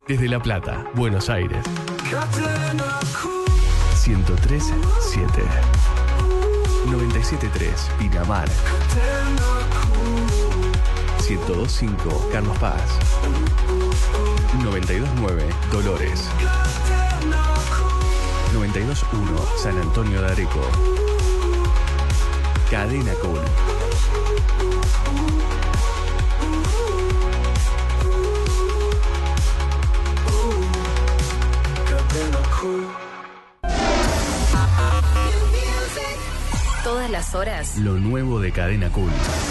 Desde La Plata, Buenos Aires. 103.7. 97.3 Pinamar. 102.5 Carlos Paz. 92.9 Dolores. 92.1 San Antonio de Areco. Cadena Cool. Todas las horas. Lo nuevo de Cadena Cool.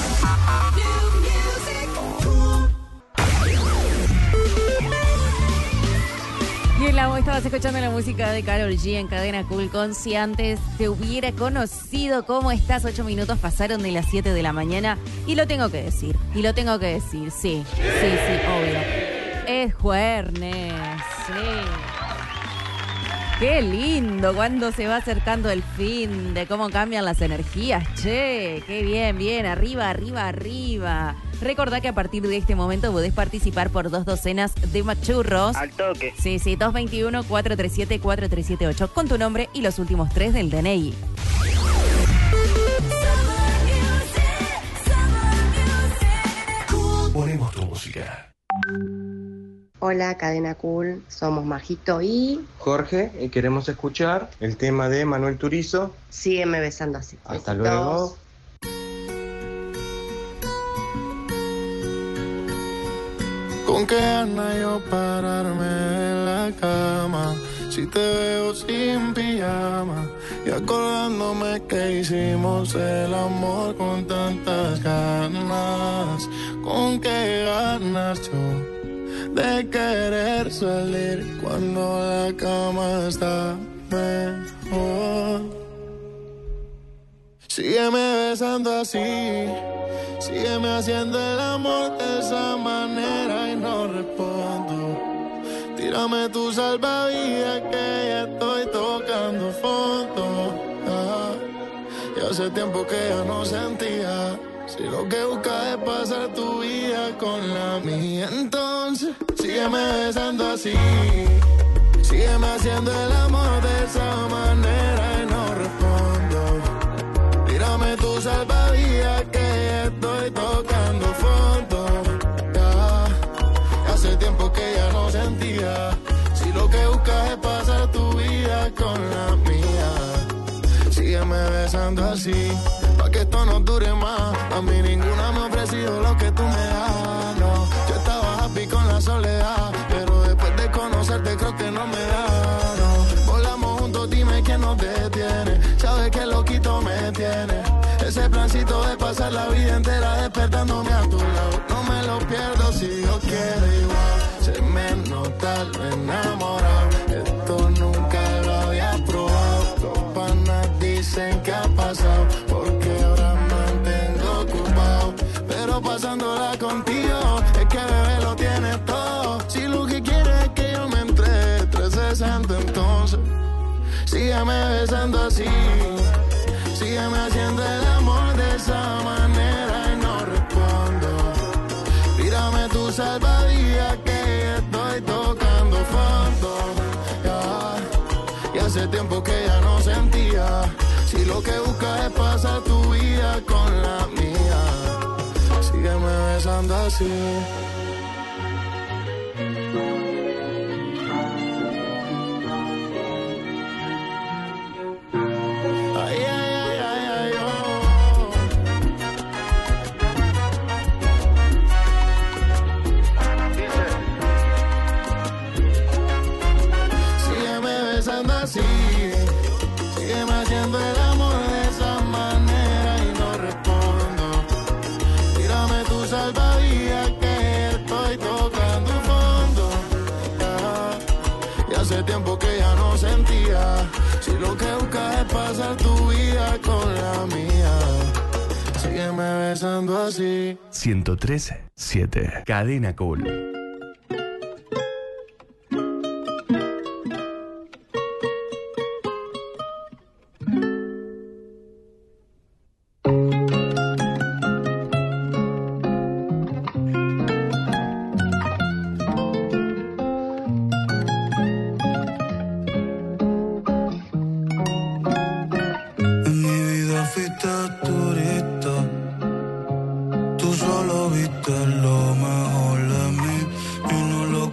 Bien, estabas escuchando la música de Karol G en Cadena Cool con Si Antes Te Hubiera Conocido. ¿Cómo estás? 8 minutos pasaron de las 7 de la mañana y lo tengo que decir. Sí, obvio. Es jueves, sí. Qué lindo cuando se va acercando el fin, de cómo cambian las energías. Che, qué bien, arriba. Recordá que a partir de este momento podés participar por 2 docenas de machurros. Al toque. Sí, 221-437-4378 con tu nombre y los últimos 3 del DNI. Ponemos tu música. Hola, Cadena Cool, somos Majito y Jorge, y queremos escuchar el tema de Manuel Turizo. Sígueme besando así. Hasta Besitos. luego. Con qué gana yo pararme en la cama si te veo sin pijama y acordándome que hicimos el amor con tantas ganas. Con qué ganas yo de querer salir cuando la cama está mejor. Sígueme besando así, sígueme haciendo el amor de esa manera y no respondo. Tírame tu salvavidas que ya estoy tocando fondo. Y hace tiempo que ya no sentía. Si lo que buscas es pasar tu vida con la mía, entonces sígueme besando así, sígueme haciendo el amor de esa manera y no respondo. Tírame tu salvavidas que estoy tocando fondo. Hace tiempo que ya no sentía. Si lo que buscas es pasar tu vida con la mía, sígueme besando así, pa' que esto no dure más. A mí ninguna me ha ofrecido lo que tú me das, no. Yo estaba happy con la soledad, pero después de conocerte creo que no me da, no. Volamos juntos, dime quién nos detiene. Sabes que loquito me tiene. Ese plancito de pasar la vida entera despertándome a tu lado. No me lo pierdo si Dios quiere igual. Se me nota lo enamorado. Esto nunca lo había probado. Los panas dicen que ha pasado porque ahora mantengo ocupado. Pero pasándola contigo es que bebé lo tiene todo. Si lo que quieres es que yo me entre 360, entonces sígueme besando así, sígueme haciendo el amor de esa manera y no respondo. Tírame tu salvavidas que estoy tocando fondo. Y hace tiempo que ya no sentía. Si lo que buscas es pasar tu vida con la mía, sígueme besando así. Ay, ay, ay, ay, ay, oh. Sígueme besando así, sígueme haciendo el amor de esa manera y no respondo. Tírame tu salvavidas que estoy tocando fondo. Y hace tiempo que ya no sentía. Si lo que buscas es pasar tu vida con la mía, sígueme besando así. 103.7 Cadena Cool.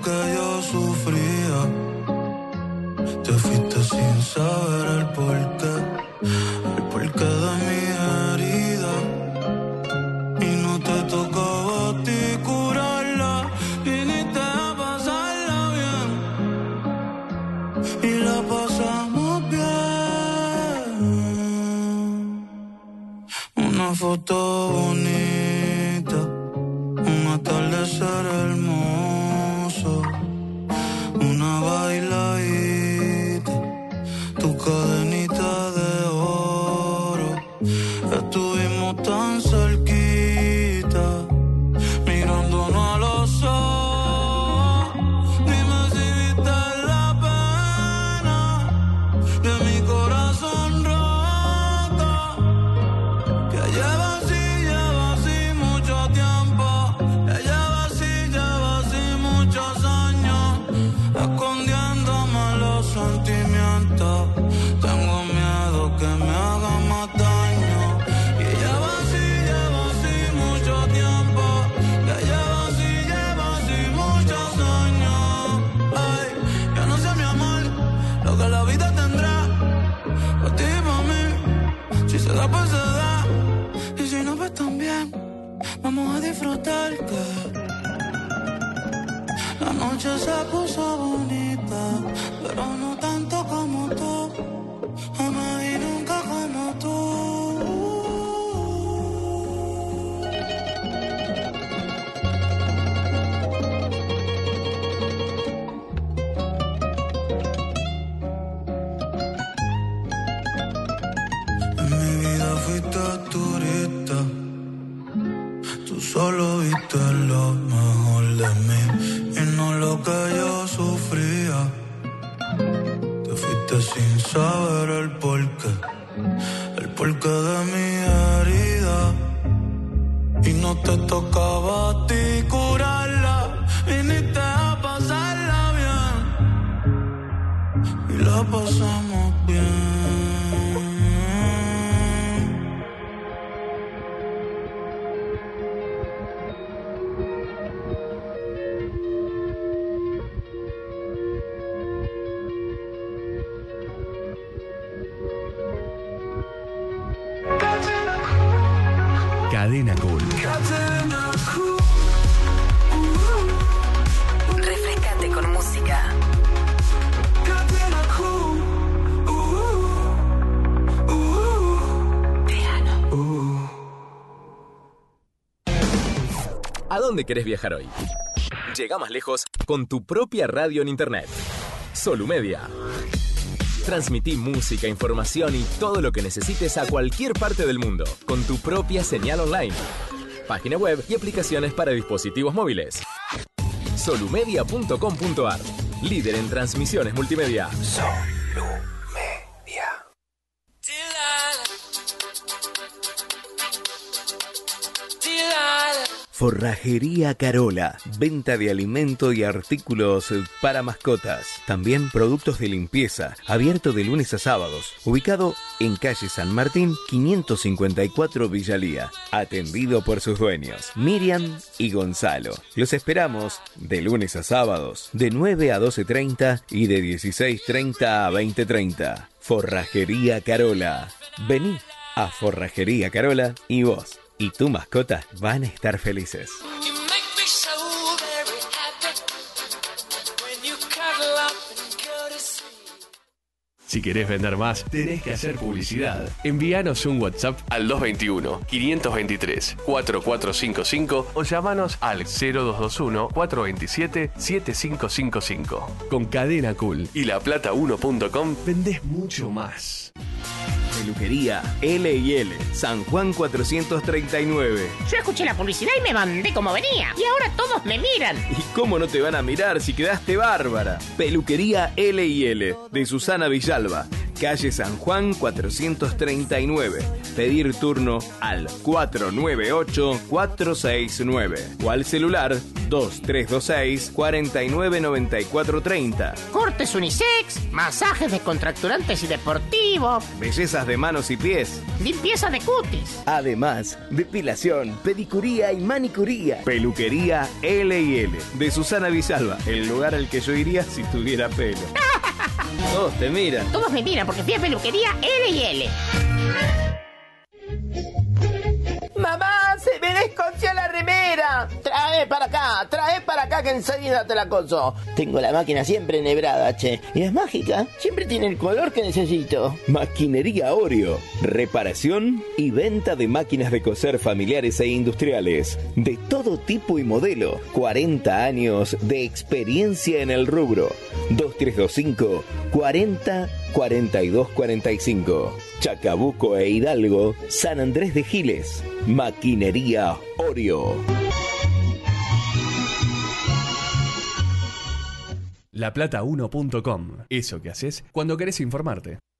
que yo sufría. Te fuiste sin saber el porqué de mi herida. Y no te tocaba a ti curarla, viniste a pasarla bien y la pasamos bien. Una foto bonita, un atardecer hermoso, una bailadita, tu cadenita de oro. Estuvimos tan cerquita, mirándonos a los ojos. Dime si viste la pena de mi corazón roto, que lleva así mucho tiempo, que lleva así muchos años, escondiéndome los sentimientos. Tengo miedo que me hagan más daño. Y lleva así mucho tiempo, que lleva así muchos años. Ay, yo no sé, mi amor, lo que la vida tendrá para ti y para mí. Si se da, pues se da, y si no, pues también. Vamos a disfrutar que la noche se puso bonita, pero no tanto como tú, jamás y nunca como tú. En mi vida fuiste turista, tú solo viste lo mejor de mí y no lo que yo sufría. Te fuiste sin saber el porqué de mi herida. Y no te tocaba a ti curarla, viniste a pasarla bien y la pasamos bien. Cadena Cool. Refrescate con música. ¿A dónde querés viajar hoy? Llega más lejos con tu propia radio en internet. Solumedia. Transmití música, información y todo lo que necesites a cualquier parte del mundo con tu propia señal online, página web y aplicaciones para dispositivos móviles. Solumedia.com.ar, líder en transmisiones multimedia. Solumedia. Forrajería Carola, venta de alimento y artículos para mascotas. También productos de limpieza, abierto de lunes a sábados. Ubicado en calle San Martín, 554 Villalía. Atendido por sus dueños, Miriam y Gonzalo. Los esperamos de lunes a sábados, de 9 a 12:30 y de 16:30 a 20:30. Forrajería Carola. Vení a Forrajería Carola y vos y tu mascota van a estar felices. Si querés vender más, tenés que hacer publicidad. Envíanos un WhatsApp al 221-523-4455 o llamanos al 0221-427-7555. Con Cadena Cool y laplata1.com vendés mucho más. Peluquería L&L, San Juan 439. Yo escuché la publicidad y me mandé como venía. Y ahora todos me miran. ¿Y cómo no te van a mirar si quedaste bárbara? Peluquería L&L, de Susana Villalba. calle San Juan 439. Pedir turno al 498-469 o al celular 2326-499430. Cortes unisex, masajes descontracturantes y deportivos, Bellezas de manos y pies. limpieza de cutis. Además, depilación, pedicuría y manicuría. Peluquería L&L de Susana Villalba, el lugar al que yo iría si tuviera pelo. Todos te miran. Todos me miran porque fui a peluquería L&L. ¡Mamá, se me desconció la remera! Trae para acá que enseguida te la coso. Tengo la máquina siempre enhebrada, che. Y es mágica, siempre tiene el color que necesito. Maquinería Oreo. Reparación y venta de máquinas de coser familiares e industriales. De todo tipo y modelo. 40 años de experiencia en el rubro. 2325 40 42 45. Chacabuco e Hidalgo, San Andrés de Giles. Maquinería Oreo. laplata1.com. Eso que haces cuando querés informarte.